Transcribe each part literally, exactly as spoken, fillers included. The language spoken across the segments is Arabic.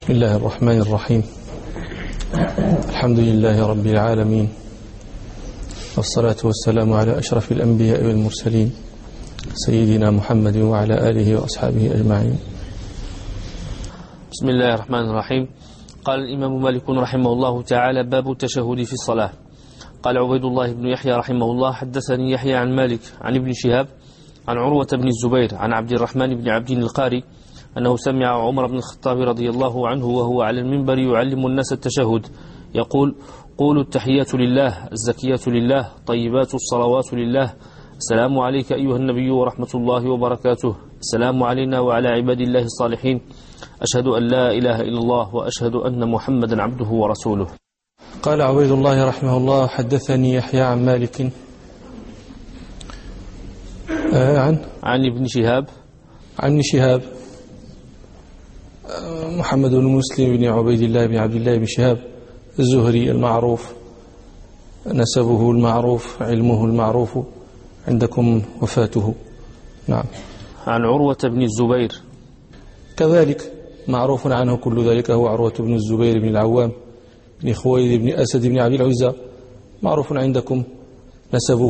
بسم الله الرحمن الرحيم. الحمد لله رب العالمين، والصلاة والسلام على أشرف الأنبياء والمرسلين سيدنا محمد وعلى آله وأصحابه أجمعين. بسم الله الرحمن الرحيم. قال الإمام مالك رحمه الله تعالى: باب التشهد في الصلاة. قال عبيد الله بن يحيى رحمه الله: حدثني يحيى عن مالك عن ابن شهاب عن عروة بن الزبير عن عبد الرحمن بن عبد القاري أنه سمع عمر بن الخطاب رضي الله عنه وهو على المنبر يعلم الناس التشهد يقول: قولوا التحيات لله، الزكيات لله، طيبات الصلوات لله، السلام عليك أيها النبي ورحمة الله وبركاته، السلام علينا وعلى عباد الله الصالحين، أشهد أن لا إله إلا الله وأشهد أن محمدا عبده ورسوله. قال عبيد الله رحمه الله: حدثني يحيى عن مالك آه عن عن ابن شهاب عن شهاب محمد بن مسلم بن عبيد الله بن عبد الله بن شهاب الزهري المعروف، نسبه المعروف، علمه المعروف، عندكم وفاته. نعم. عن عروة بن الزبير كذلك معروف عنه كل ذلك، هو عروة بن الزبير بن العوام بن خويلد بن أسد بن عبد العزى، معروف عندكم نسبه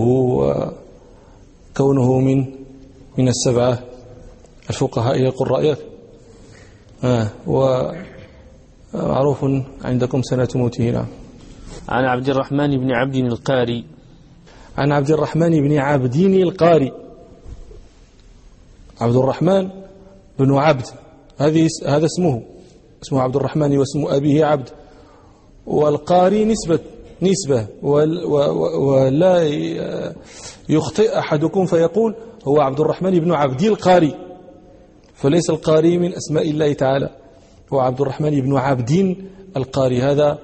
وكونه من من السبعة الفقهاء القراء، آه ومعروف عندكم سنة موته. نعم. عن عبد الرحمن بن عبد القاري عن عبد الرحمن بن عبد القاري، عبد الرحمن بن عبد، هذه هذا اسمه اسمه عبد الرحمن واسم أبيه عبد، والقاري نسبة نسبة ولا يخطئ أحدكم فيقول هو عبد الرحمن بن عبد القاري، فليس القاري من أسماء الله تعالى، هو عبد الرحمن بن عبد القاري. هذا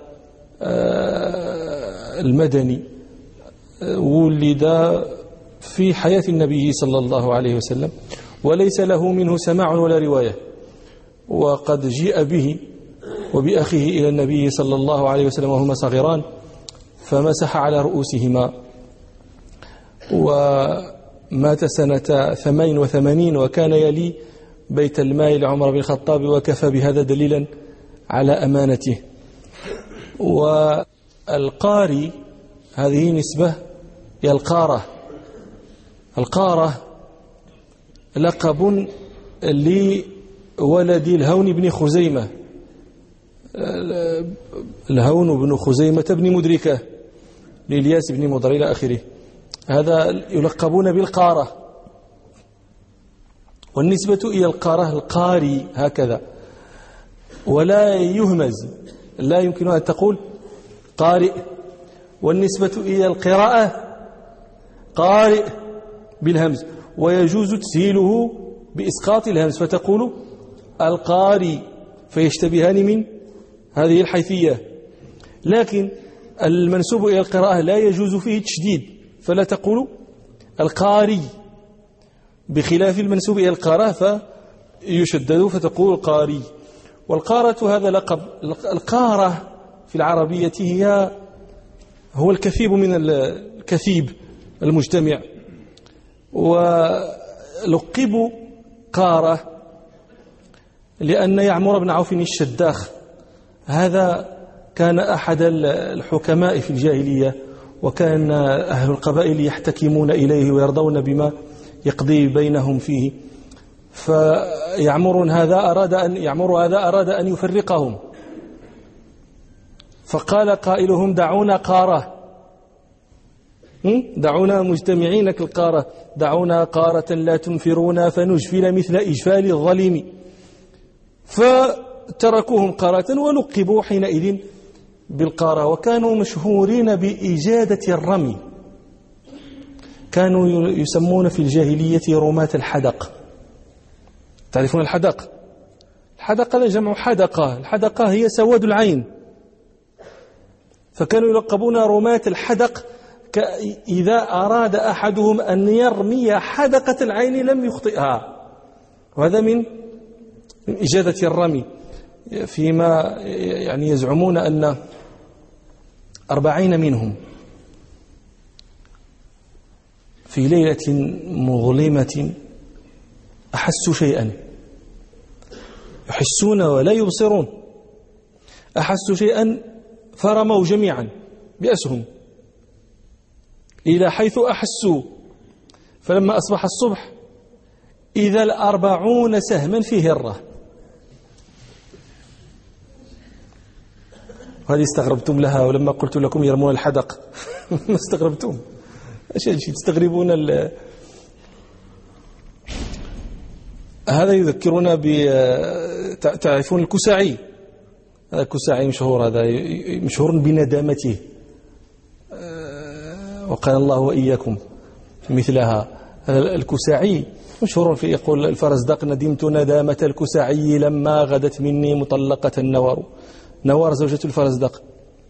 المدني ولد في حياة النبي صلى الله عليه وسلم، وليس له منه سماع ولا رواية، وقد جيء به وبأخيه إلى النبي صلى الله عليه وسلم وهما صغيران فمسح على رؤوسهما، ومات سنة ثمان وثمانين وكان يلي بيت المال لعمر بن الخطاب، وكفى بهذا دليلا على أمانته. والقاري هذه نسبة إلى القارة. القارة لقب لولد الهون بن خزيمة، الهون بن خزيمة بن مدركة لإلياس بن مضر إلى آخره، هذا يلقبون بالقارة. والنسبة إلى القارة القاري هكذا، ولا يهمز، لا يمكن أن تقول قارئ. والنسبة إلى القراءة قارئ بالهمز، ويجوز تسهيله بإسقاط الهمز فتقول القاري، فيشتبهان من هذه الحيثية. لكن المنسوب إلى القراءة لا يجوز فيه تشديد، فلا تقول القاري، بخلاف المنسوب إلى القارة فيشدد فتقول القاري. والقارة هذا لقب. القارة في العربية هي هو الكثيب من الكثيب المجتمع، ولقبوا قارة لأن يعمر بن عوف الشداخ هذا كان أحد الحكماء في الجاهلية، وكان أهل القبائل يحتكمون إليه ويرضون بما يقضي بينهم فيه، فيعمر هذا أراد أن يعمر هذا أراد أن يفرقهم، فقال قائلهم: دعونا قارة، دعونا مجتمعين كالقارة، دعونا قارة لا تنفرونا فنجفل مثل إجفال الظليم، فتركوهم قارة ولقبوا حينئذ بالقارة. وكانوا مشهورين بإجادة الرمي، كانوا يسمون في الجاهلية رماة الحدق. تعرفون الحدق؟ الحدق هذا جمع حدقة، الحدقة هي سواد العين، فكانوا يلقبون رماة الحدق. إذا أراد أحدهم أن يرمي حدقة العين لم يخطئها، وهذا من من إجادة الرمي. فيما يعني يزعمون أن أربعين منهم في ليلة مظلمة أحسوا شيئا، يحسون ولا يبصرون، أحسوا شيئا فرموا جميعا بأسهم إلى حيث أحسوا، فلما أصبح الصبح إذا الأربعون سهما في هرة. هذه استغربتم لها، ولما قلت لكم يرمون الحدق ما استغربتم؟ أشياء تستغربون ال... هذا يذكرنا ب تعرفون الكساعي. هذا الكساعي مشهور، هذا مشهور بندامته، وقال الله وإياكم مثلها. الكساعي مشهور في يقول الفرزدق: ندمت ندامة الكساعي لما غدت مني مطلقة النوار. نوار زوجة الفرزدق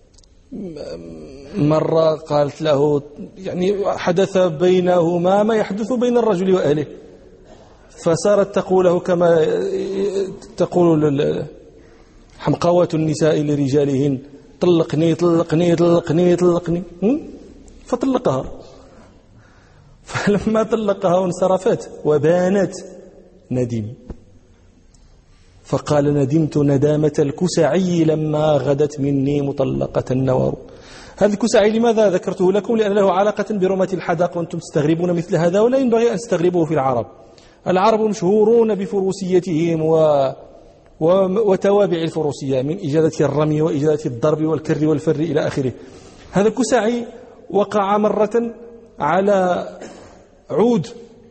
مرة قالت له، يعني حدث بينهما ما يحدث بين الرجل وأهله، فصارت تقوله كما تقول حمقوة النساء لرجالهن: طلقني طلقني طلقني طلقني، فطلقها. فلما طلقها وانصرفت وبانت ندم، فقال: ندمت ندامة الكسعي لما غدت مني مطلقة النوار. هذا الكسعي لماذا ذكرته لكم؟ لأن له علاقة برمة الحدق، وأنتم تستغربون مثل هذا ولا ينبغي أن تستغربوه في العرب. العرب مشهورون بفروسيتهم و... و... وتوابع الفروسية، من إجادة الرمي وإجادة الضرب والكر والفر إلى آخره. هذا الكسعي وقع مرة على عود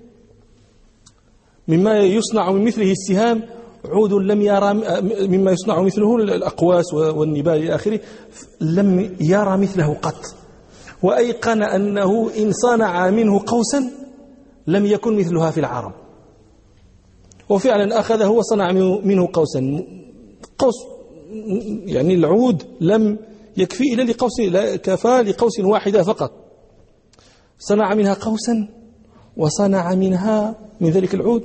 مما يصنع من مثله السهام، عود لم يرى مما يصنع مثله الأقواس والنبال إلى آخره، لم يرى مثله قط، وأيقن أنه إن صنع منه قوسا لم يكن مثلها في العرب. وفعلا أخذه وصنع منه قوسا، قوس يعني العود لم يكفي إلا لقوس، لا كفى لقوس واحدة فقط. صنع منها قوسا، وصنع منها من ذلك العود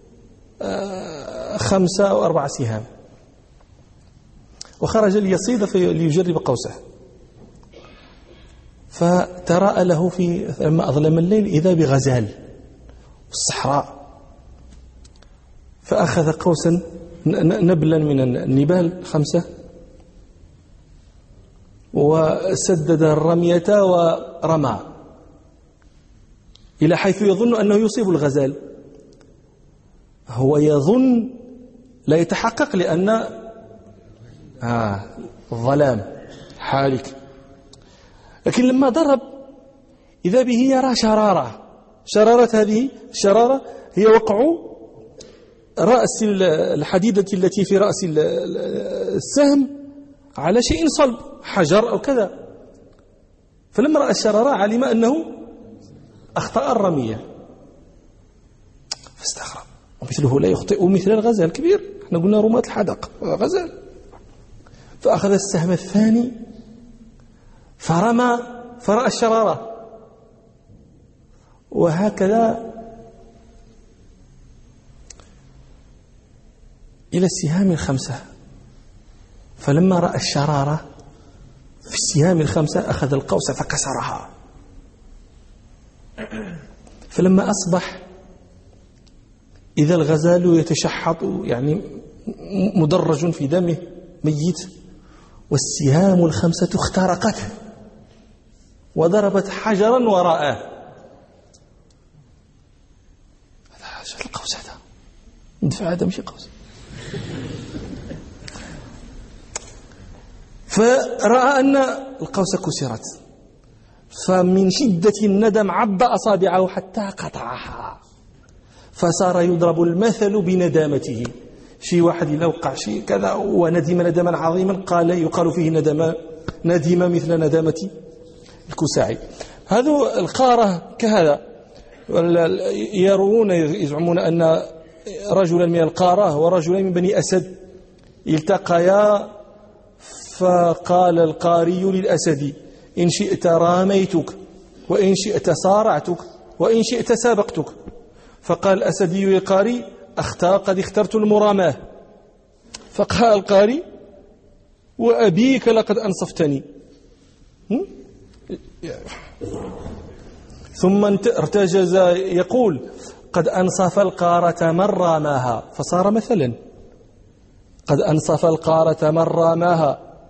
خمسة أو أربع سهام، وخرج ليصيد ليجرب قوسه. فتراءى له في لما أظلم الليل إذا بغزال الصحراء، فأخذ قوسا نبلا من النبال خمسة، وسدد الرمية ورمى إلى حيث يظن أنه يصيب الغزال. هو يظن، لا يتحقق، لأن آه الظلام حالك. لكن لما ضرب إذا به يرى شرارة. شرارة هذه الشرارة هي وقع رأس الحديدة التي في رأس السهم على شيء صلب، حجر أو كذا. فلما رأى الشرارة علم أنه أخطأ الرمية، فاستغرب. ومثله لا يخطئ مثل الغزال كبير، احنا قلنا رماة الحدق غزال. فأخذ السهم الثاني فرمى فرأى الشرارة، وهكذا إلى السهام الخمسة. فلما رأى الشرارة في السهام الخمسة أخذ القوس فكسرها. فلما أصبح إذا الغزال يتشحط، يعني مدرج في دمه ميت، والسهام الخمسة اخترقته وضربت حجرا وراءه. هذا القوس، هذا ندفع، هذا مش قوس. فرأى أن القوس كسرت، فمن شدة الندم عض أصابعه حتى قطعها، فصار يضرب المثل بندامته. شي واحد إذا وقع شيء كذا وندم ندما عظيما قال يقال فيه ندم ندم مثل ندامة الكساعي. هذا القارة كهذا، يرون يزعمون أن رجلا من القارة ورجلا من بني أسد التقيا، فقال القاري للأسد: إن شئت راميتك، وإن شئت صارعتك، وإن شئت سابقتك. فقال الأسدي للقاري: أخطأ، قد اخترت المراماة. فقال القاري: وأبيك لقد أنصفتني. ثم ارتجز يقول: قد أنصف القارة من راماها، فصار مثلا: قد أنصف القارة من راماها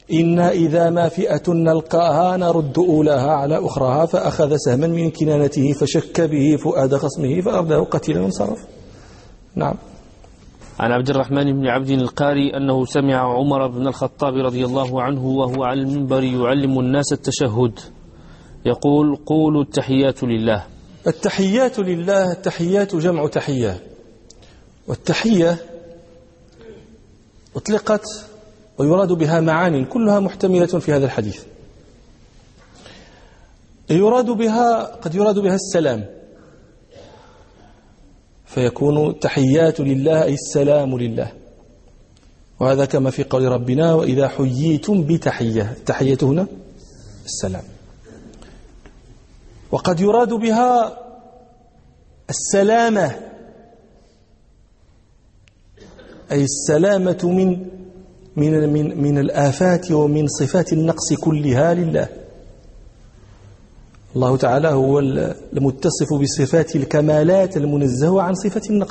إنا إذا ما فئة نلقاها نرد أولاها على أخراها، فأخذ سهما من كنانته فشك به فؤاد خصمه فأرداه قتيلا وانصرف. نعم. عن عبد الرحمن بن عبد القاري أنه سمع عمر بن الخطاب رضي الله عنه وهو على المنبر يعلم الناس التشهد يقول: قولوا التحيات لله. التحيات لله، التحيات جمع تحية، والتحية أطلقت ويراد بها معاني كلها محتملة في هذا الحديث. يراد بها قد يراد بها السلام، فيكون تحيات لله أي السلام لله، وهذا كما في قول ربنا: وإذا حييتم بتحية، التحية هنا السلام. وقد يراد بها السلامة أي السلامة من من من من الآفات ومن صفات النقص كلها لله. الله تعالى هو المتصف بصفات الكمالات المنزه عن صفة النقص.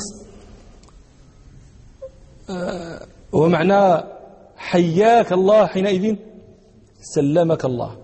ومعنى حياك الله حينئذ سلمك الله.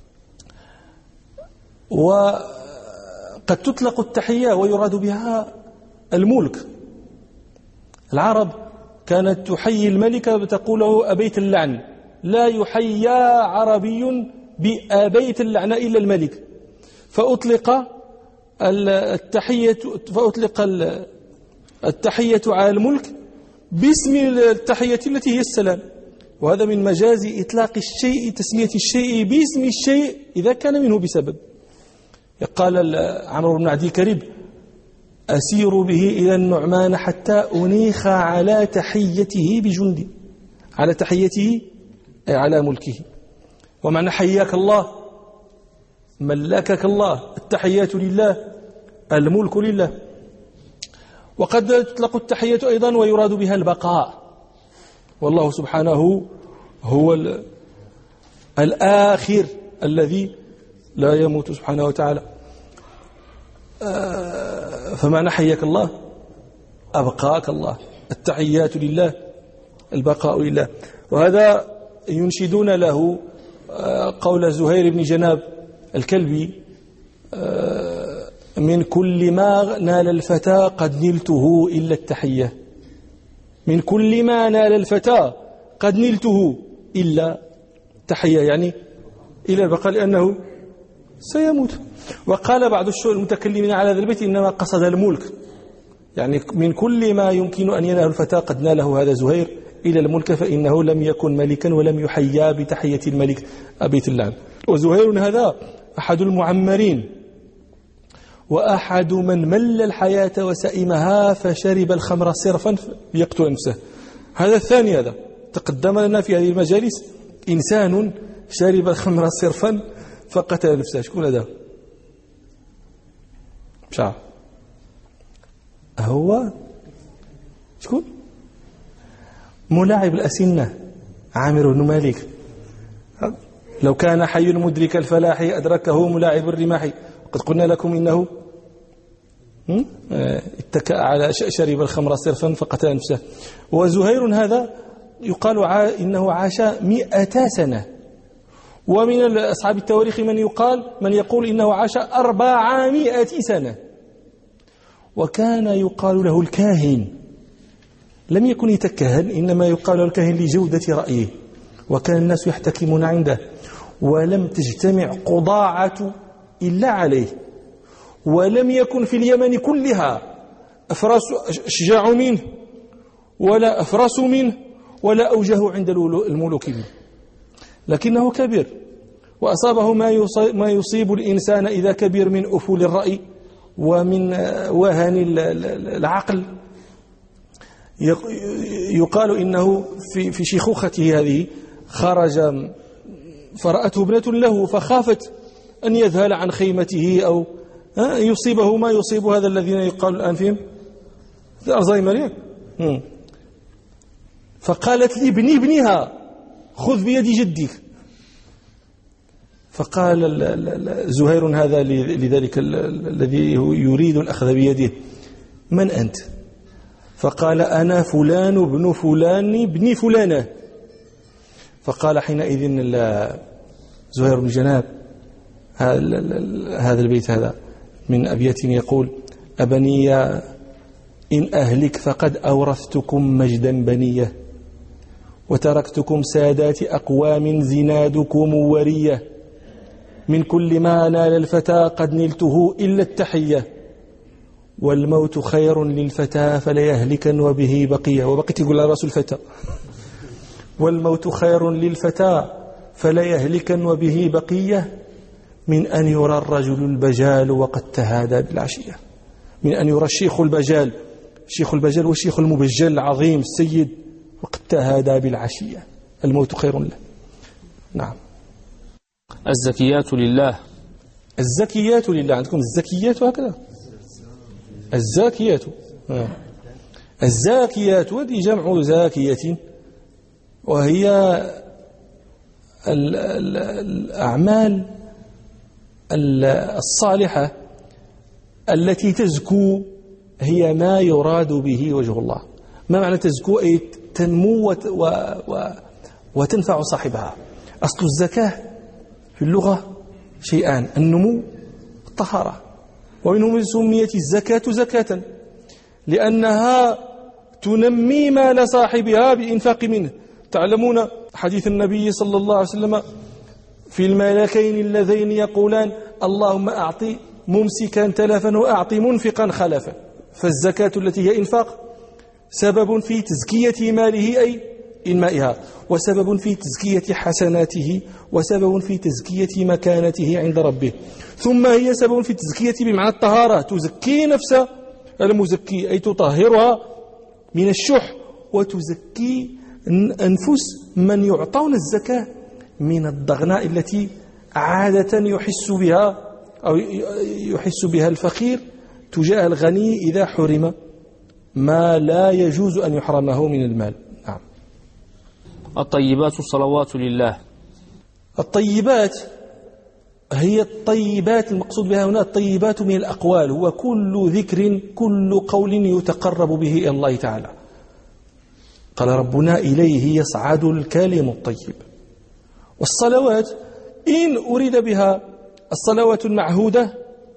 وقد تطلق التحية ويراد بها الملك. العرب كانت تحيي الملك بتقول له أبيت اللعن، لا يحيى عربي بأبيت اللعن إلا الملك، فأطلق التحية فأطلق التحية على الملك باسم التحية التي هي السلام. وهذا من مجاز إطلاق الشيء، تسمية الشيء باسم الشيء إذا كان منه بسبب. قال عمرو بن عدي كريب: أسير به إلى النعمان حتى أنيخ على تحيته بجندي، على تحيته أي على ملكه. ومعنى حياك الله ملكك الله، التحيات لله، الملك لله. وقد تطلق التحية أيضا ويراد بها البقاء، والله سبحانه هو الآخر الذي لا يموت سبحانه وتعالى. فمعنى حياك الله أبقاك الله، التحيات لله، البقاء لله. وهذا ينشدون له قول زهير بن جناب الكلبي: من كل ما نال الفتى قد نلته إلا التحية. من كل ما نال الفتى قد نلته إلا التحية، يعني إلى البقاء، لأنه سيموت. وقال بعض المتكلمين على هذا البيت إنما قصد الملك، يعني من كل ما يمكن أن ينال الفتى قد ناله هذا زهير إلى الملك، فإنه لم يكن ملكا ولم يحيا بتحية الملك أبيت اللعن. وزهير هذا أحد المعمرين، وأحد من مل الحياة وسئمها فشرب الخمر صرفا ليقتل نفسه. هذا الثاني، هذا تقدم لنا في هذه المجالس، إنسان شرب الخمر صرفا فقتل نفسه. شكون هذا؟ مشاع هو شكون؟ ملاعب الأسنة عامر بن مالك. لو كان حي مدرك الفلاح أدركه ملاعب الرماح. قد قلنا لكم إنه اتكأ على شرب الخمر صرفا فقتل نفسه. وزهير هذا يقال إنه عاش مئة سنة، ومن أصحاب التواريخ من يقال من يقول إنه عاش أربعمائة سنة. وكان يقال له الكاهن، لم يكن يتكهن، إنما يقال له الكاهن لجودة رأيه، وكان الناس يحتكمون عنده، ولم تجتمع قضاعة إلا عليه. ولم يكن في اليمن كلها أفراس أشجع منه ولا أفرس منه ولا أوجه عند الملوك منه، لكنه كبير، وأصابه ما يصيب الإنسان إذا كبر من أفول الرأي ومن وهن العقل. يقال إنه في شيخوخته هذه خرج فرأته ابنة له فخافت أن يذهل عن خيمته أو يصيبه ما يصيب هذا الذين يقال الآن فيهم الألزهايمر. فقالت لابن ابنها: خذ بيد جدك. فقال زهير هذا لذلك الذي يريد الأخذ بيده: من أنت؟ فقال: أنا فلان ابن فلان ابن فلانة. فقال حينئذ زهير بن جناب هذا البيت هذا من أبيات يقول: أبني إن أهلك فقد أورثتكم مجدا بنية، وتركتكم سادات أقوام زنادكم ورية، من كل ما نال الفتى قد نلته إلا التحية، والموت خير للفتى فليهلكا وبه بقية. وبقيت يقول رأس الفتى: والموت خير للفتى فليهلكا وبه بقية، من أن يرى الرجل البجال وقد تهادى بالعشية. من أن يرى الشيخ البجال، الشيخ البجال والشيخ المبجل العظيم السيد وقد تهادى بالعشية، الموت خير له. نعم. الزكيات لله. الزكيات لله. عندكم الزكيات هكذا؟ الزاكيات. آه. الزاكيات هذه جمع زاكية، وهي ال ال الأعمال الصالحة التي تزكو، هي ما يراد به وجه الله. ما معنى تزكو؟ أي تنمو و و وتنفع صاحبها. أصل الزكاة في اللغة شيئان: النمو والطهارة. ومنهم سميت الزكاة زكاة لأنها تنمي مال صاحبها بإنفاق منه. تعلمون حديث النبي صلى الله عليه وسلم في الملكين اللذين يقولان: اللهم أعطي ممسكا تلفا وأعطي منفقا خلفا. فالزكاة التي هي إنفاق سبب في تزكية ماله أي إنمائها، وسبب في تزكية حسناته، وسبب في تزكية مكانته عند ربه. ثم هي سبب في تزكية بمعنى الطهارة، تزكي نفس المزكي أي تطهرها من الشح، وتزكي أنفس من يعطون الزكاة من الضغناء التي عادة يحس بها أو يحس بها الفقير تجاه الغني إذا حرم ما لا يجوز أن يحرمه من المال. نعم. الطيبات الصلوات لله. الطيبات هي الطيبات، المقصود بها هنا الطيبات من الأقوال، هو كل ذكر كل قول يتقرب به إلى الله تعالى. قال ربنا: إليه يصعد الكلم الطيب. والصلوات إن أريد بها الصلوات المعهودة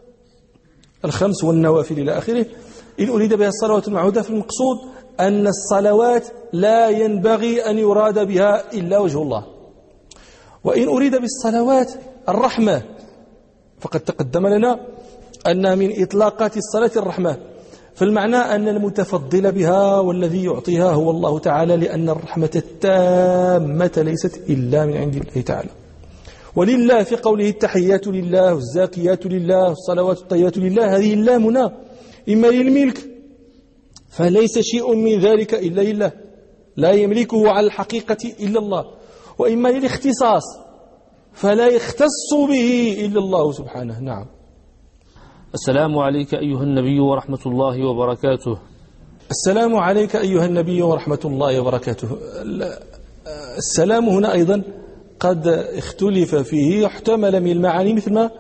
الخمس والنوافل إلى آخره، إن أريد بها الصلوات المعهودة، فالمقصود أن الصلوات لا ينبغي أن يراد بها إلا وجه الله. وإن أريد بالصلوات الرحمة، فقد تقدم لنا أن من إطلاقات الصلاة الرحمة، فالمعنى أن المتفضل بها والذي يعطيها هو الله تعالى، لأن الرحمة التامة ليست إلا من عند الله تعالى. ولله في قوله: التحيات لله والزاكيات لله والصلوات الطيبات لله، هذه اللامنا إما للملك فليس شيء من ذلك إلا لله، لا يملكه على الحقيقة إلا الله، وإما للاختصاص فلا يختص به إلا الله سبحانه. نعم. السلام عليك أيها النبي ورحمة الله وبركاته. السلام عليك أيها النبي ورحمة الله وبركاته. السلام هنا أيضا قد اختلف فيه، يحتمل من المعاني مثل ما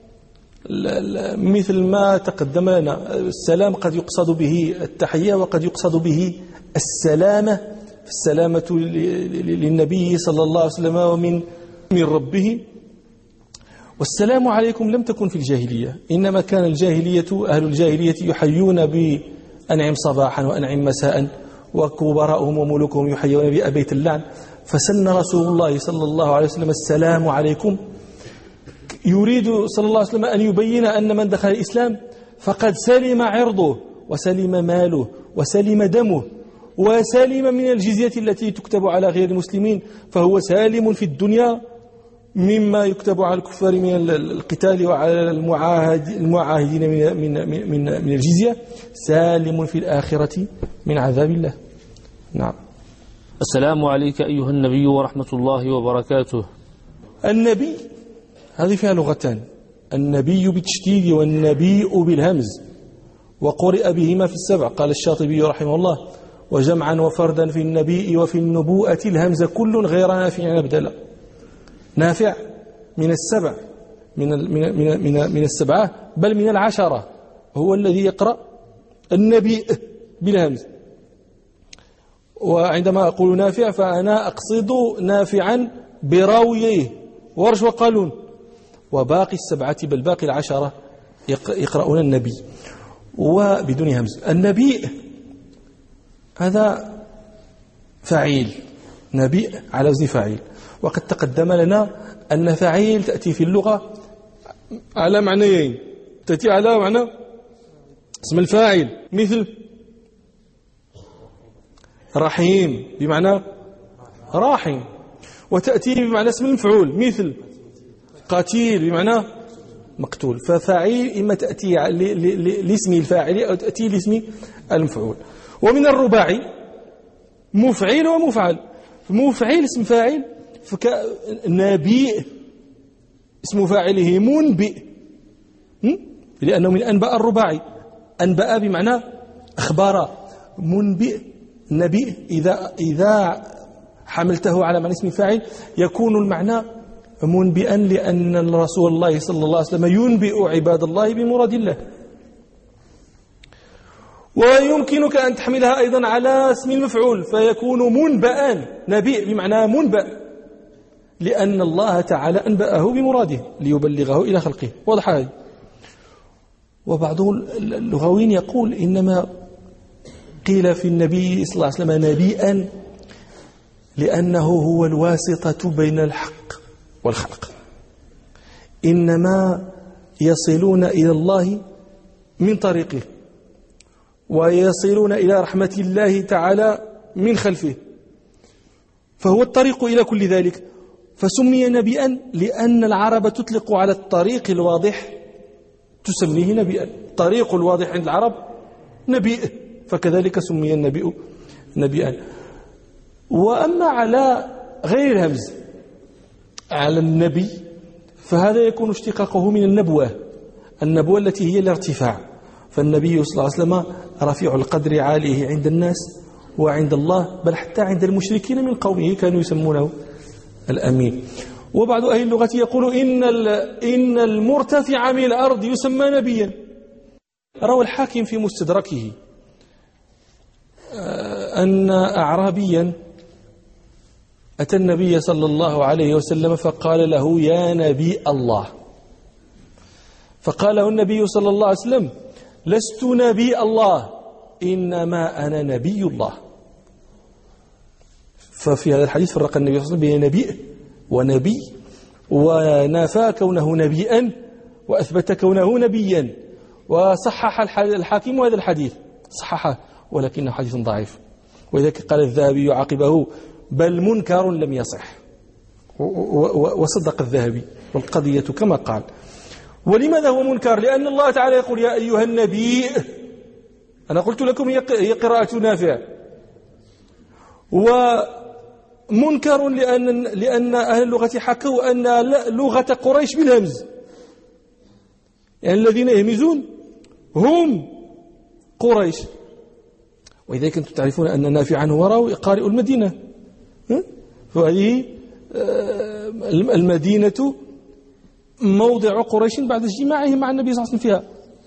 مثل ما تقدم لنا. السلام قد يقصد به التحية، وقد يقصد به السلامة، السلامة للنبي صلى الله عليه وسلم ومن من ربه. والسلام عليكم لم تكن في الجاهلية، إنما كان الجاهلية أهل الجاهلية يحيون بأنعم صباحا وأنعم مساء، وكبراءهم وملوكهم يحيون بأبيت اللعن. فسن رسول الله صلى الله عليه وسلم السلام عليكم، يريد صلى الله عليه وسلم أن يبين أن من دخل الإسلام فقد سلم عرضه وسلم ماله وسلم دمه وسلم من الجزية التي تكتب على غير المسلمين، فهو سالم في الدنيا مما يكتب على الكفار من القتال وعلى المعاهد المعاهدين من من من من الجزية، سالم في الآخرة من عذاب الله. نعم. السلام عليك أيها النبي ورحمة الله وبركاته. النبي هذه فيها لغتان، النبي بالتشديد والنبيء بالهمز، وقرئ بهما في السبع. قال الشاطبي رحمه الله: وجمعا وفردا في النبي وفي النبوءة الهمز كل غير نافع نبدلا. نافع من السبع، من من من من السبعة، بل من العشرة، هو الذي يقرأ النبي بالهمز. وعندما أقول نافع فأنا أقصد نافعا براويه ورش وقالون، وباقي السبعة بل باقي العشرة يقرؤون النبي وبدون همز. النبي هذا فعيل، نبي على وزن فاعل، وقد تقدم لنا أن فعيل تأتي في اللغة على معنيين، تأتي على معنى اسم الفاعل مثل رحيم بمعنى راحم، وتأتي بمعنى اسم المفعول مثل قتيل بمعنى مقتول. ففاعل إما تأتي لاسم الفاعل أو تأتي لاسم المفعول. ومن الرباعي مفعل ومفعل. مفعل اسم فاعل، نبي اسم فاعله منبئ، لأنه من أنباء الرباعي، أنباء بمعنى أخبار، منبئ نبي إذا إذا حملته على معنى اسم فاعل يكون المعنى منبئا، لأن رسول الله صلى الله عليه وسلم ينبئ عباد الله بمراد الله. ويمكنك أن تحملها أيضا على اسم المفعول فيكون منبئا، نبي بمعنى منبأ، لأن الله تعالى أنبأه بمراده ليبلغه إلى خلقه. واضح هذا؟ وبعض اللغويين يقول إنما قيل في النبي صلى الله عليه وسلم نبيا لأنه هو الواسطة بين الحق والخلق، إنما يصلون إلى الله من طريقه ويصلون إلى رحمة الله تعالى من خلفه، فهو الطريق إلى كل ذلك. فسمي نبيا لأن العرب تطلق على الطريق الواضح تسميه نبيا، الطريق الواضح عند العرب نبي، فكذلك سمي النبي نبيا. وأما على غير الهمز على النبي فهذا يكون اشتقاقه من النبوة، النبوة التي هي الارتفاع، فالنبي صلى الله عليه وسلم رفيع القدر عاليه عند الناس وعند الله، بل حتى عند المشركين من قومه كانوا يسمونه الأمين. وبعض أهل اللغة يقول إن إن المرتفع من الأرض يسمى نبيا. روى الحاكم في مستدركه أن أعرابيا أتى النبي صلى الله عليه وسلم فقال له يا نبي الله، فقال له النبي صلى الله عليه وسلم لست نبي الله إنما أنا نبي الله. ففي هذا الحديث فرق النبي صلى الله عليه وسلم بين نبي ونبي، ونافى كونه نبيا وأثبت كونه نبيا، وصحح الحاكم هذا الحديث، صححه ولكنه حديث ضعيف. ولذلك قال الذهبي عقبه بل منكر لم يصح، وصدق الذهبي والقضية كما قال. ولماذا هو منكر؟ لأن الله تعالى يقول يا أيها النبي، أنا قلت لكم هي قراءة نافع، ومنكر لأن لأن أهل اللغة حكوا أن لغة قريش بالهمز، يعني الذين يهمزون هم قريش. وإذا كنتم تعرفون أن نافعا هو راوي قارئ المدينة، فهذه المدينة موضع قريش بعد اجتماعهم مع النبي صلى الله عليه وسلم فيها،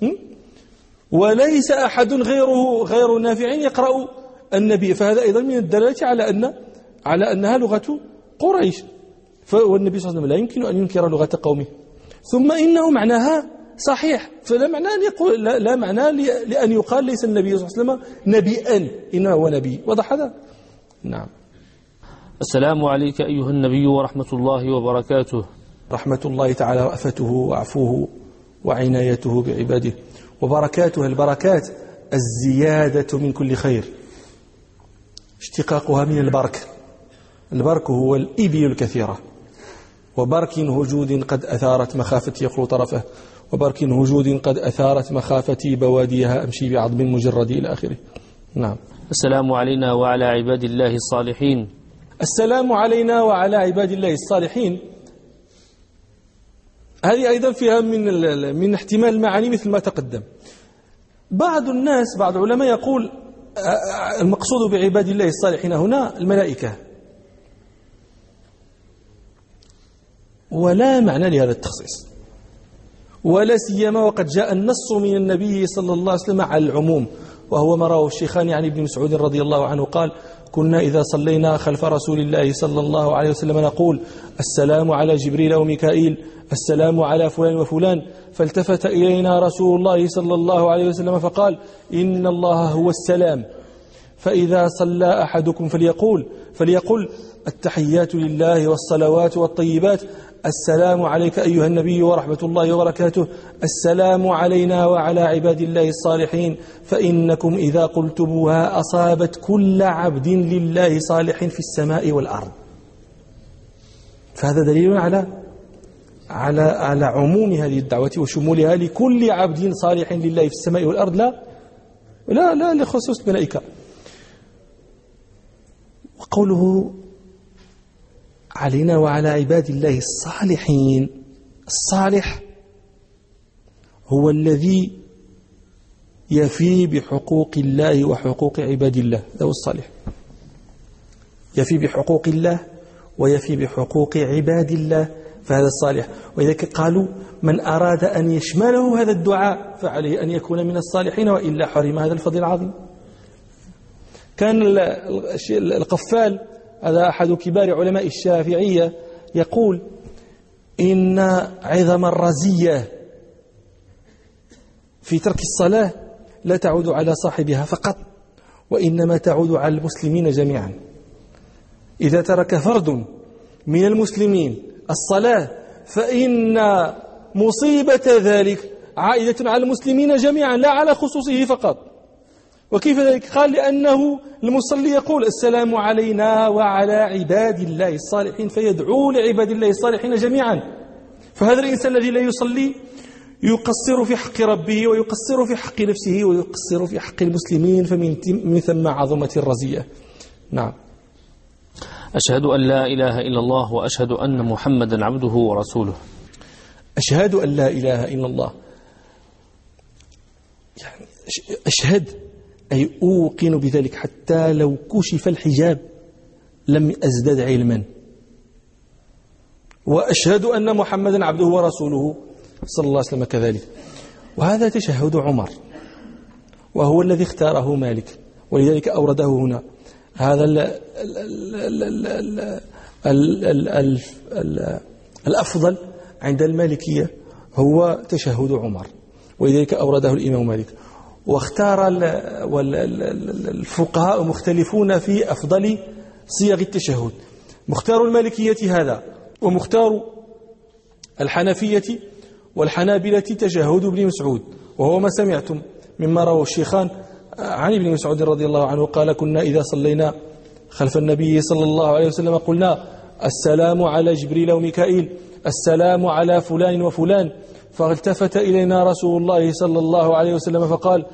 وليس أحد غيره غير نافع يقرأ النبي، فهذا أيضا من الدلالة على أن على أنها لغة قريش، والنبي صلى الله عليه وسلم لا يمكن أن ينكر لغة قومه. ثم إنه معناها صحيح، فلا معنى أن يقول لا, لا معنى لأن يقال ليس النبي صلى الله عليه وسلم نبيا، إنما هو نبي. وضح هذا؟ نعم. السلام عليك أيها النبي ورحمة الله وبركاته. رحمة الله تعالى رأفته وعفوه وعنايته بعباده، وبركاته البركات الزيادة من كل خير، اشتقاقها من البرك، البرك هو الإبل الكثيرة، وبرك هجود قد أثارت مخافتي يخلو طرفه، وبرك هجود قد أثارت مخافتي بواديها أمشي بعضب مجرد إلى آخره. نعم. السلام علينا وعلى عباد الله الصالحين. السلام علينا وعلى عباد الله الصالحين، هذه أيضا فيها من من احتمال المعاني مثل ما تقدم. بعض الناس بعض العلماء يقول المقصود بعباد الله الصالحين هنا الملائكة، ولا معنى لهذا التخصيص، ولا سيما وقد جاء النص من النبي صلى الله عليه وسلم على العموم، وهو ما رواه الشيخان عن ابن مسعود رضي الله عنه قال كنا إذا صلينا خلف رسول الله صلى الله عليه وسلم نقول السلام على جبريل وميكائيل، السلام على فلان وفلان. فالتفت إلينا رسول الله صلى الله عليه وسلم فقال إن الله هو السلام، فإذا صلى أحدكم فليقول فليقل التحيات لله والصلوات والطيبات، السلام عليك أيها النبي ورحمة الله وبركاته، السلام علينا وعلى عباد الله الصالحين، فإنكم إذا قلتموها أصابت كل عبد لله صالح في السماء والأرض. فهذا دليل على على على عموم هذه الدعوة وشمولها لكل عبد صالح لله في السماء والأرض، لا لا لا لخصوص الملائكة. وقوله علينا وعلى عباد الله الصالحين، الصالح هو الذي يفي بحقوق الله وحقوق عباد الله، هذا هو الصالح، يفي بحقوق الله ويفي بحقوق عباد الله، فهذا الصالح. ولذلك قالوا من أراد أن يشمله هذا الدعاء فعليه أن يكون من الصالحين، وإلا حرم هذا الفضل العظيم. كان القفال هذا أحد كبار علماء الشافعية يقول إن عظم الرزية في ترك الصلاة لا تعود على صاحبها فقط، وإنما تعود على المسلمين جميعا. إذا ترك فرد من المسلمين الصلاة فإن مصيبة ذلك عائدة على المسلمين جميعا لا على خصوصه فقط. وكيف ذلك؟ قال لأنه المصلي يقول السلام علينا وعلى عباد الله الصالحين، فيدعو لعباد الله الصالحين جميعا. فهذا الإنسان الذي لا يصلي يقصر في حق ربه ويقصر في حق نفسه ويقصر في حق المسلمين، فمن ثم عظمة الرزية. نعم. أشهد أن لا إله إلا الله وأشهد أن محمدا عبده ورسوله. أشهد أن لا إله إلا الله، يعني أشهد أي أوقن بذلك حتى لو كشف الحجاب لم أزدد علما. وأشهد أن محمدا عبده ورسوله صلى الله عليه وسلم كذلك. وهذا تشهد عمر، وهو الذي اختاره مالك، ولذلك أورده هنا. هذا ال ال ال ال ال ال ال الأفضل عند المالكية هو تشهد عمر، ولذلك أورده الإمام مالك. واختار الفقهاء مختلفون في أفضل صيغ التشهد. مختار المالكية هذا، ومختار الحنفية والحنابلة تشهد ابن مسعود، وهو ما سمعتم مما رواه الشيخان عن ابن مسعود رضي الله عنه قال كنا إذا صلينا خلف النبي صلى الله عليه وسلم قلنا السلام على جبريل وميكائيل، السلام على فلان وفلان. فالتفت إلينا رسول الله صلى الله عليه وسلم فقال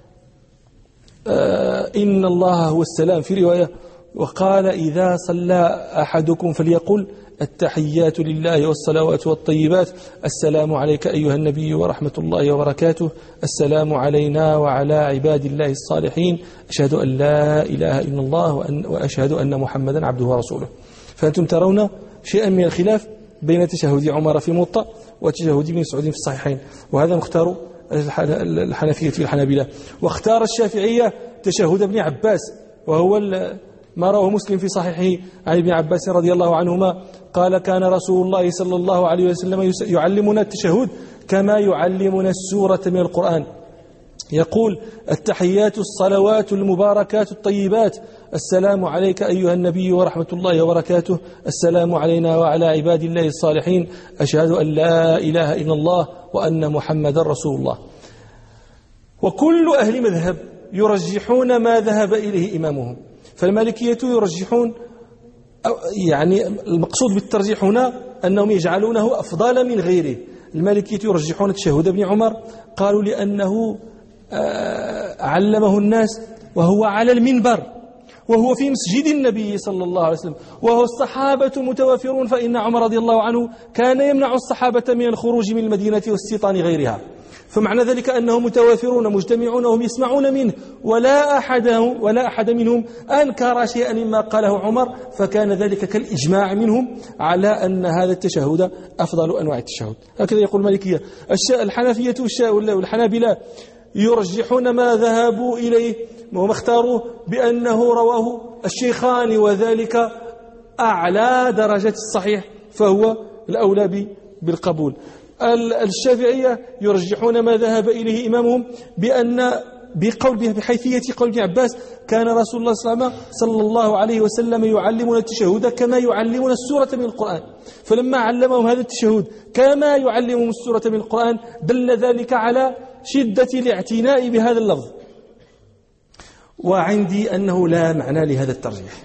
آه إن الله هو السلام في رواية، وقال إذا صلى أحدكم فليقل التحيات لله والصلوات والطيبات، السلام عليك أيها النبي ورحمة الله وبركاته، السلام علينا وعلى عباد الله الصالحين، أشهد أن لا إله إلا الله وأن وأشهد أن محمدا عبده ورسوله. فأنتم ترون شيئا من الخلاف بين تشهد عمر في موطأ وتشهد ابن مسعود في الصحيحين، وهذا مختار الحنفية والحنابلة. واختار الشافعية تشهد ابن عباس، وهو ما رواه مسلم في صحيحه عن ابن عباس رضي الله عنهما قال كان رسول الله صلى الله عليه وسلم يعلمنا التشهد كما يعلمنا السورة من القرآن، يقول التحيات الصلوات المباركات الطيبات، السلام عليك أيها النبي ورحمة الله وبركاته، السلام علينا وعلى عباد الله الصالحين، أشهد أن لا إله إلا الله وأن محمد رسول الله. وكل أهل مذهب يرجحون ما ذهب إليه إمامهم. فالمالكية يرجحون، يعني المقصود بالترجيح هنا أنهم يجعلونه أفضل من غيره. المالكية يرجحون تشهد ابن عمر، قالوا لأنه علمه الناس وهو على المنبر، وهو في مسجد النبي صلى الله عليه وسلم، وهو الصحابة متوافرون، فإن عمر رضي الله عنه كان يمنع الصحابة من الخروج من المدينة واستيطان غيرها. فمعنى ذلك أنهم متوافرون مجتمعون وهم يسمعون منه، ولا أحد ولا أحد منهم أنكر شيئا مما قاله عمر، فكان ذلك كالإجماع منهم على أن هذا التشهد أفضل أنواع التشهد. هكذا يقول المالكية. الحنفية والحنابلة يرجحون ما ذهبوا إليه وما اختاروه بأنه رواه الشيخان وذلك أعلى درجة الصحيح فهو الأولى بالقبول. الشافعية يرجحون ما ذهب إليه إمامهم بأن بقول بحيثية قول ابن عباس كان رسول الله صلى الله عليه وسلم يعلمنا التشهد كما يعلمنا السورة من القرآن، فلما علمهم هذا التشهد كما يعلمهم السورة من القرآن دل ذلك على شدة الاعتناء بهذا اللفظ. وعندي أنه لا معنى لهذا الترجيح،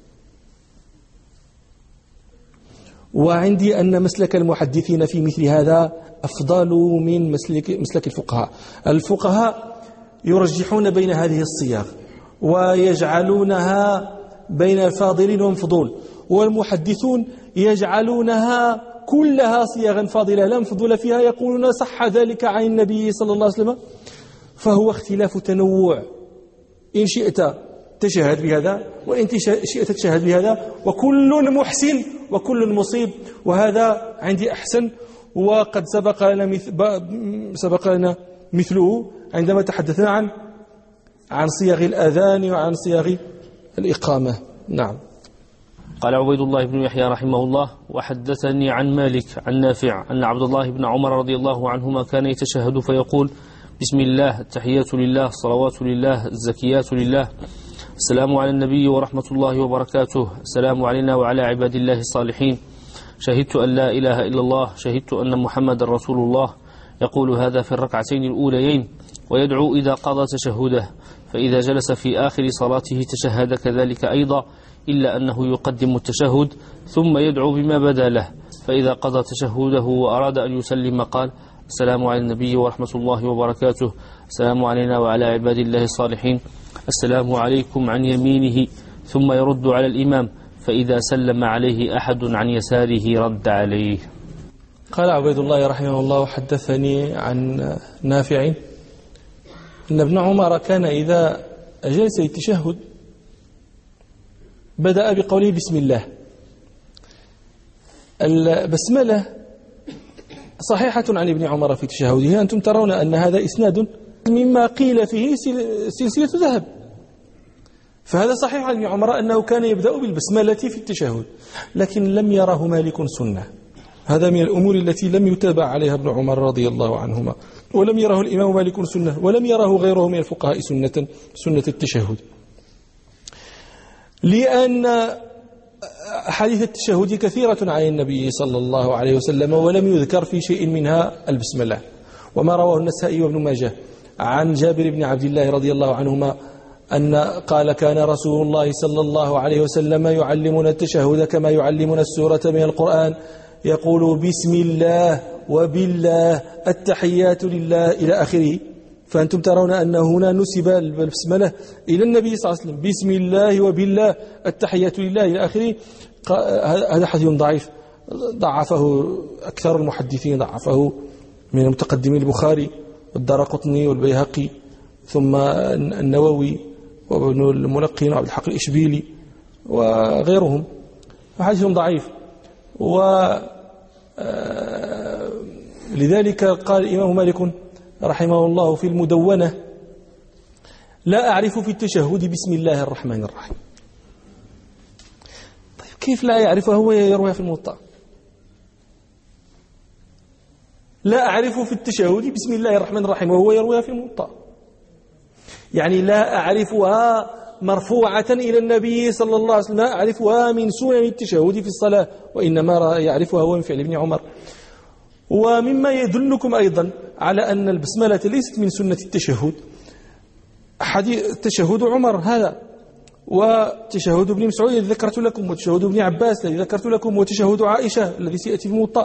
وعندي أن مسلك المحدثين في مثل هذا أفضل من مسلك, مسلك الفقهاء. الفقهاء يرجحون بين هذه الصياغ ويجعلونها بين الفاضل والمفضول، والمحدثون يجعلونها كلها صياغا فاضلة لا مفضول فيها، يقولون صح ذلك عن النبي صلى الله عليه وسلم. فهو اختلاف تنوع، إن شئت تشهد بهذا وإن شئت تشهد بهذا، وكل محسن وكل مصيب، وهذا عندي أحسن. وقد سبق لنا مثل سبق لنا مثله عندما تحدثنا عن عن صيغ الأذان وعن صيغ الإقامة. نعم. قال عبيد الله بن يحيى رحمه الله: وحدثني عن مالك عن نافع أن عبد الله بن عمر رضي الله عنهما كان يتشهد فيقول: بسم الله، التحيات لله، الصلوات لله، الزكيات لله، السلام على النبي ورحمة الله وبركاته، السلام علينا وعلى عباد الله الصالحين، شهدت أن لا إله إلا الله، شهدت أن محمد رسول الله. يقول هذا في الركعتين الأوليين، ويدعو إذا قضى تشهده، فإذا جلس في آخر صلاته تشهد كذلك أيضا، إلا أنه يقدم التشهد ثم يدعو بما بدا له، فإذا قضى تشهده وأراد أن يسلم قال: السلام على النبي ورحمة الله وبركاته، السلام علينا وعلى عباد الله الصالحين، السلام عليكم عن يمينه، ثم يرد على الإمام، فإذا سلم عليه أحد عن يساره رد عليه. قال عبيد الله رحمه الله: حدثني عن نافع أن ابن عمر كان إذا جلس التشهد بدأ بقوله بسم الله. البسملة صحيحة عن ابن عمر في تشهده، أنتم ترون أن هذا إسناد مما قيل فيه سلسلة ذهب، فهذا صحيح عن ابن عمر أنه كان يبدأ بالبسملة في التشهد، لكن لم يره مالك سنة. هذا من الأمور التي لم يتابع عليها ابن عمر رضي الله عنهما، ولم يره الإمام مالك سنة، ولم يره غيره من الفقهاء سنة سنة التشهد، لأن أحاديث التشهد كثيرة عن النبي صلى الله عليه وسلم، ولم يذكر في شيء منها البسملة. وما رواه النسائي وابن ماجه عن جابر بن عبد الله رضي الله عنهما أن قال: كان رسول الله صلى الله عليه وسلم يعلمنا التشهد كما يعلمنا السورة من القرآن، يقول: بسم الله وبالله، التحيات لله، إلى آخره. فأنتم ترون أن هنا نسب البسملة إلى النبي صلى الله عليه وسلم: بسم الله وبالله، التحيات لله، إلى آخره. هذا حديث ضعيف، ضعفه أكثر المحدثين، ضعفه من المتقدمين البخاري والدارقطني والبيهقي، ثم النووي وابن الملقين وعبد الحق الإشبيلي وغيرهم، حديث ضعيف. ولذلك قال الإمام مالك رحمه الله في المدونة: لا أعرف في التشهد بسم الله الرحمن الرحيم. طيب كيف لا يعرفها هو يرويها في الموطأ؟ لا أعرف في التشهد بسم الله الرحمن الرحيم وهو يرويها في الموطأ، يعني لا أعرفها مرفوعة إلى النبي صلى الله عليه وسلم، لا أعرفها من سنن التشهد في الصلاة، وإنما يعرفها هو من فعل ابن عمر. ومما يدلكم أيضا على أن البسملة ليست من سنة التشهد حديث تشهد عمر هذا، وتشهد ابن مسعود الذي ذكرت لكم، وتشهد ابن عباس الذي ذكرت لكم، وتشهد عائشة الذي سيأتي في الموطأ.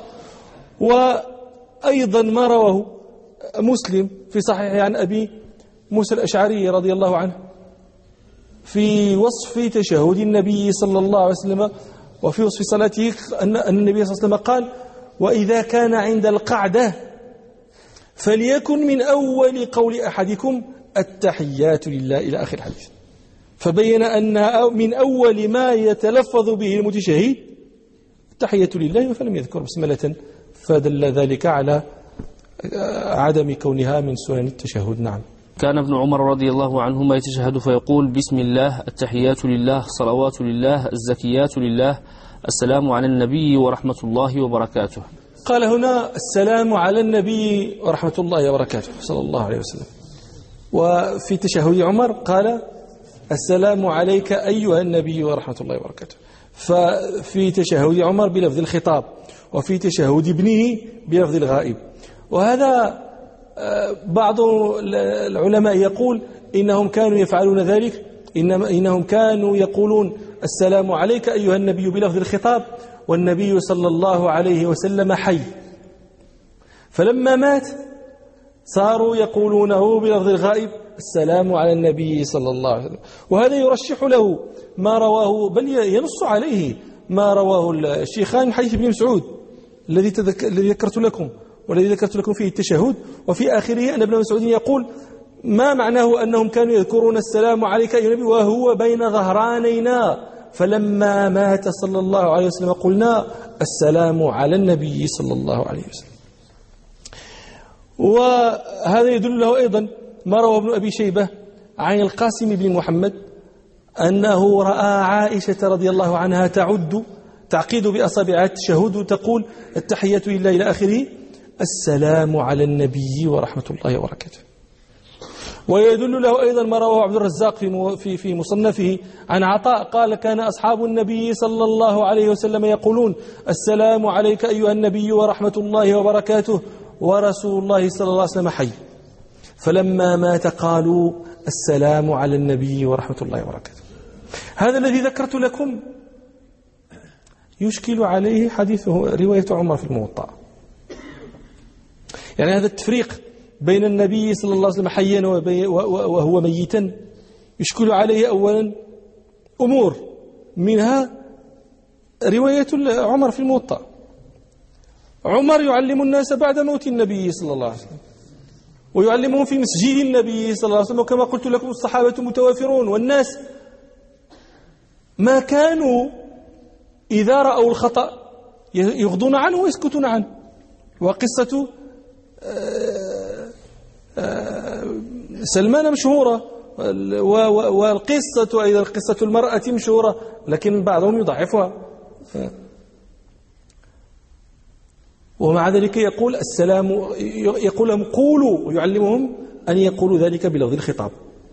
وأيضا ما رواه مسلم في صحيح عن أبي موسى الأشعري رضي الله عنه في وصف تشهد النبي صلى الله عليه وسلم وفي وصف صلاته، أن النبي صلى الله عليه وسلم قال: وإذا كان عند القعدة فليكن من أول قول أحدكم التحيات لله، إلى آخر الحديث. فبين أن من أول ما يتلفظ به المتشهد التحية لله، فلم يذكر بسملة، فدل ذلك على عدم كونها من سنن التشهد. نعم. كان ابن عمر رضي الله عنهما يتشهد فيقول بسم الله، التحيات لله، صلوات لله، الزكيات لله، السلام على النبي ورحمة الله وبركاته. قال هنا السلام على النبي ورحمة الله وبركاته صلى الله عليه وسلم. وفي تشهد عمر قال السلام عليك أيها النبي ورحمة الله وبركاته. ففي تشهد عمر بلفظ الخطاب، وفي تشهد ابنه بلفظ الغائب. وهذا بعض العلماء يقول إنهم كانوا يفعلون ذلك، إنما إنهم كانوا يقولون السلام عليك أيها النبي بلفظ الخطاب والنبي صلى الله عليه وسلم حي، فلما مات صاروا يقولونه بلفظ الغائب السلام على النبي صلى الله عليه وسلم. وهذا يرشح له ما رواه، بل ينص عليه ما رواه الشيخان من حديث ابن مسعود الذي الذي ذكرت لكم والذي ذكرت لكم فيه التشهد، وفي آخره أن ابن مسعود يقول ما معناه أنهم كانوا يذكرون السلام عليك أيها النبي وهو بين ظهرانينا، فلما مات صلى الله عليه وسلم قلنا السلام على النبي صلى الله عليه وسلم. وهذا يدل له أيضا ما روى ابن أبي شيبة عن القاسم بن محمد أنه رأى عائشة رضي الله عنها تعد تعقيد بأصابعها التشهد وتقول التحية لله إلى آخره السلام على النبي ورحمة الله وبركاته. ويدل له أيضا ما رواه عبد الرزاق في في في مصنفه عن عطاء قال كان أصحاب النبي صلى الله عليه وسلم يقولون السلام عليك أيها النبي ورحمة الله وبركاته ورسول الله صلى الله عليه وسلم حي، فلما مات قالوا السلام على النبي ورحمة الله وبركاته. هذا الذي ذكرت لكم يشكل عليه حديثه رواية عمر في الموطأ، يعني هذا التفريق بين النبي صلى الله عليه وسلم حيا وهو ميتا يشكل عليه أولا أمور، منها رواية عمر في الموطأ. عمر يعلم الناس بعد موت النبي صلى الله عليه وسلم، ويعلمهم في مسجد النبي صلى الله عليه وسلم، وكما قلت لكم الصحابة متوافرون، والناس ما كانوا إذا رأوا الخطأ يغضون عنه ويسكتون عنه. وقصة سلمان مشهورة، والقصة أيضا قصة المرأة مشهورة، لكن بعضهم يضعفها. ومع ذلك يقول السلام، يقول لهم قولوا، ويعلمهم أن يقولوا ذلك بلفظ الخطاب.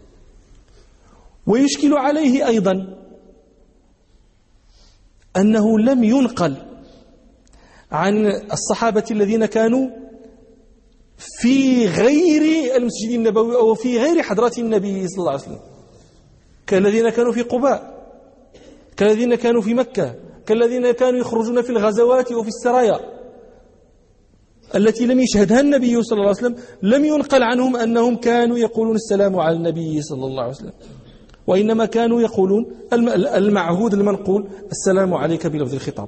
ويشكل عليه أيضا أنه لم ينقل عن الصحابة الذين كانوا في غير المسجد النبوي أو في غير حضرة النبي صلى الله عليه وسلم، كالذين كانوا في قباء، كالذين كانوا في مكة، كالذين كانوا يخرجون في الغزوات وفي السرايا التي لم يشهدها النبي صلى الله عليه وسلم، لم ينقل عنهم أنهم كانوا يقولون السلام على النبي صلى الله عليه وسلم، وإنما كانوا يقولون المعهود المنقول السلام عليك بلفظ الخطاب.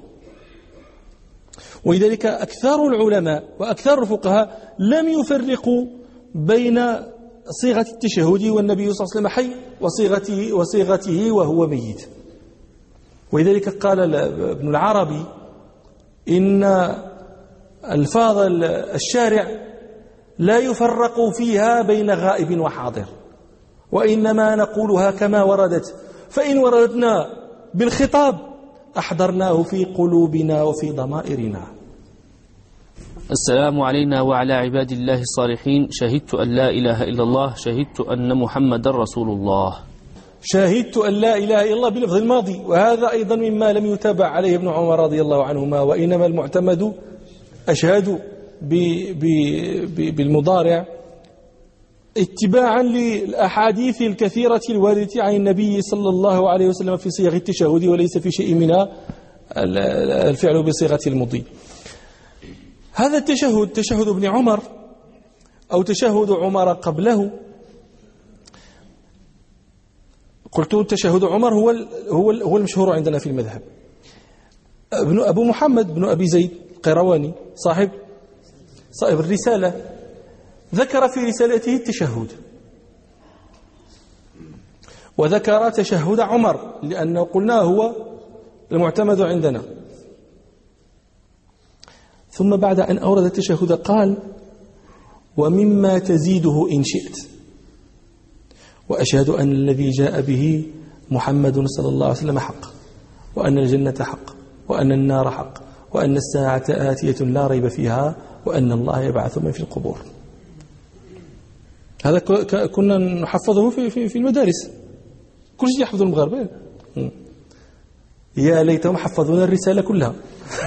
ولذلك أكثر العلماء وأكثر الفقهاء لم يفرقوا بين صيغة التشهد والنبي صلى الله عليه وسلم حي وصيغته, وصيغته وهو ميت. ولذلك قال ابن العربي إن الفاظ الشارع لا يفرق فيها بين غائب وحاضر، وإنما نقولها كما وردت، فإن وردنا بالخطاب أحضرناه في قلوبنا وفي ضمائرنا. السلام علينا وعلى عباد الله الصالحين، شهدت أن لا إله إلا الله، شهدت أن محمد رسول الله. شهدت أن لا إله إلا الله بلفظ الماضي، وهذا أيضا مما لم يتابع عليه ابن عمر رضي الله عنهما، وإنما المعتمد أشهد بالمضارع اتباعا للأحاديث الكثيرة الواردة عن النبي صلى الله عليه وسلم في صيغ التشهد، وليس في شيء منها الفعل بصيغة المضي. هذا التشهد تشهد ابن عمر أو تشهد عمر قبله، قلت تشهد عمر هو هو هو المشهور عندنا في المذهب. ابن أبو محمد بن أبي زيد القيرواني صاحب صاحب الرسالة ذكر في رسالته التشهد، وذكر تشهد عمر لأنه قلنا هو المعتمد عندنا. ثم بعد أن أورد التشهد قال: ومما تزيده إن شئت، وأشهد أن الذي جاء به محمد صلى الله عليه وسلم حق، وأن الجنة حق، وأن النار حق، وأن الساعة آتية لا ريب فيها، وأن الله يبعث من في القبور. هذا كنا نحفظه في في في المدارس، كل شيء يحفظه المغاربة. يا ليتهم حفظونا الرسالة كلها.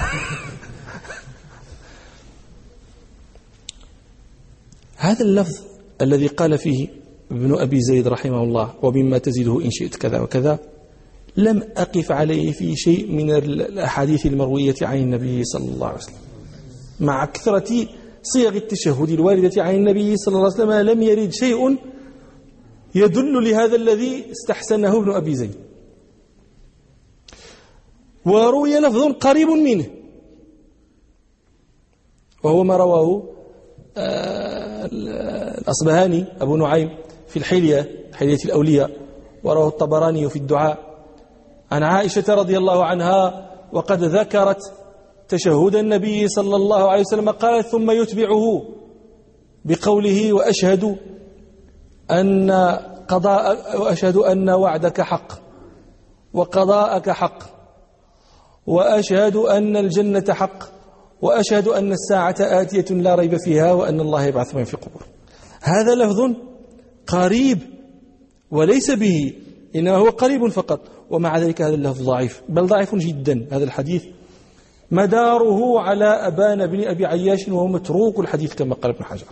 هذا اللفظ الذي قال فيه ابن أبي زيد رحمه الله ومما تزيده إن شئت كذا وكذا، لم أقف عليه في شيء من الأحاديث المروية عن النبي صلى الله عليه وسلم. مع كثرة صيغ التشهد الواردة عن النبي صلى الله عليه وسلم لم يرد شيء يدل لهذا الذي استحسنه ابن أبي زيد. وروي لفظ قريب منه وهو ما رواه الأصبهاني أبو نعيم في الحلية، حلية الأولياء، ورواه الطبراني في الدعاء عن عائشة رضي الله عنها، وقد ذكرت تشهد النبي صلى الله عليه وسلم، قال ثم يتبعه بقوله وأشهد أن قضاء وأشهد أن وعدك حق وقضاءك حق، وأشهد أن الجنة حق، وأشهد أن الساعة آتية لا ريب فيها، وأن الله يبعث من في القبور. هذا لفظ قريب وليس به، إنما هو قريب فقط، ومع ذلك هذا اللفظ ضعيف، بل ضعيف جدا. هذا الحديث مداره على أبان بن أبي عياش، وهو متروك الحديث كما قال ابن حجر.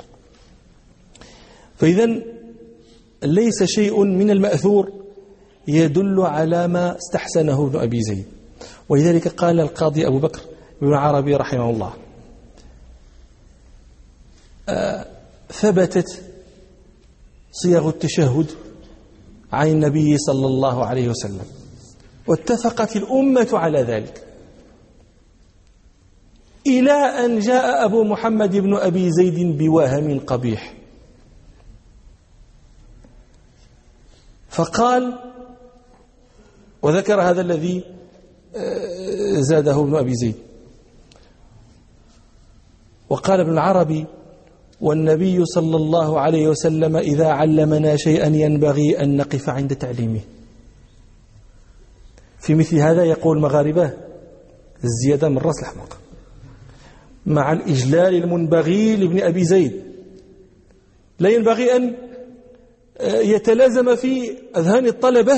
فإذا ليس شيء من المأثور يدل على ما استحسنه ابن أبي زيد. ولذلك قال القاضي أبو بكر ابن عربي رحمه الله آه ثبتت صيغ التشهد عن النبي صلى الله عليه وسلم، واتفقت الأمة على ذلك، إلى أن جاء أبو محمد بن أبي زيد بوهم قبيح، فقال، وذكر هذا الذي زاده ابن أبي زيد، وقال ابن العربي والنبي صلى الله عليه وسلم إذا علمنا شيئا ينبغي أن نقف عند تعليمه. في مثل هذا يقول المغاربة الزيادة من رأس الحمق، مع الإجلال المنبغي لابن أبي زيد لا ينبغي أن يتلازم في أذهان الطلبة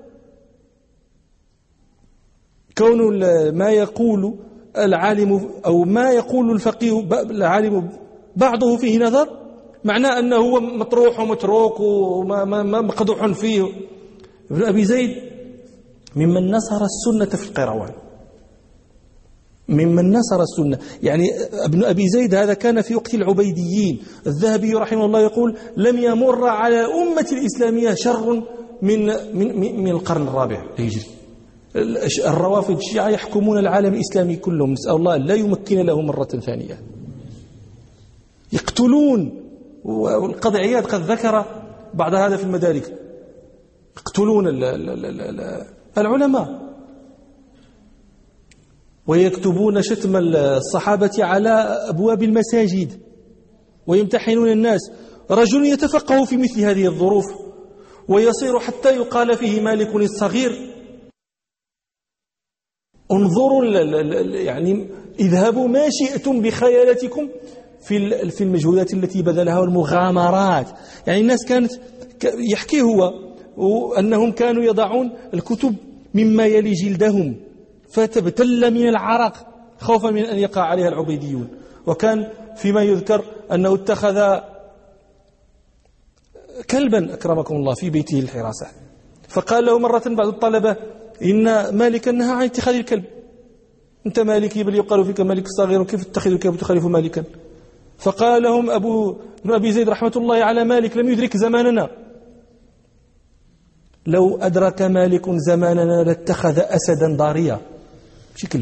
كون ما يقول العالم أو ما يقول الفقيه العالم بعضه فيه نظر، معناه أنه هو مطروح ومتروك ومقدوح فيه. ابن أبي زيد ممن نصر السنة في القيروان، ممن نصر السنة. يعني ابن أبي زيد هذا كان في وقت العبيديين. الذهبي رحمه الله يقول لم يمر على الأمة الإسلامية شر من من من القرن الرابع الهجري. الروافض الشيعة يحكمون العالم الإسلامي كلهم، نسأل الله لا يمكن له مرة ثانية، يقتلون. والقاضي عياض قد ذكر بعد هذا في المدارك، يقتلون العلماء ويكتبون شتم الصحابة على أبواب المساجد ويمتحنون الناس. رجل يتفقه في مثل هذه الظروف ويصير حتى يقال فيه مالك الصغير. انظروا يعني اذهبوا ما شئتم بخيالاتكم في في المجهودات التي بذلها والمغامرات. يعني الناس كانت يحكي هو أنهم كانوا يضعون الكتب مما يلي جلدهم فتبتل من العرق خوفا من أن يقع عليها العبيديون. وكان فيما يذكر أنه اتخذ كلبا أكرمكم الله في بيته الحراسة، فقال له مرة بعض الطلبة إن مالكا نهى عن اتخاذ الكلب، أنت مالكي بل يقال فيك مالك صغير، كيف تتخذ الكلب تخالف مالكا؟ فقال لهم أبو ابن أبي زيد رحمة الله على مالك لم يدرك زماننا، لو أدرك مالك زماننا لاتخذ أسدا ضاريا بشكل.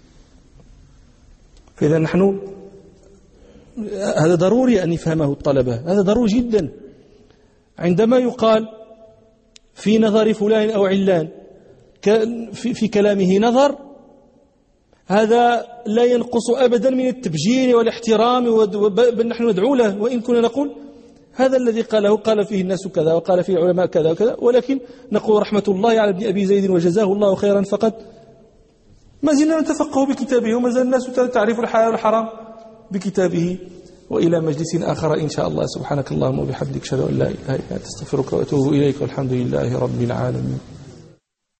فإذا نحن هذا ضروري أن يفهمه الطلبة، هذا ضروري جدا. عندما يقال في نظر فلان أو علان في كلامه نظر، هذا لا ينقص أبدا من التبجيل والاحترام، بل نحن ندعو له. وإن كنا نقول هذا الذي قاله قال فيه الناس كذا وقال فيه علماء كذا وكذا، ولكن نقول رحمة الله على ابن أبي زيد وجزاه الله خيرا فقط. ما زلنا نتفقه بكتابه، وما زال الناس تعرف الحلال والحرام بكتابه. وإلى مجلس آخر إن شاء الله. سبحانك اللهم وبحمدك أشهد أن لا إله إلا أنت أستغفرك وأتوب إليك، والحمد لله رب العالمين.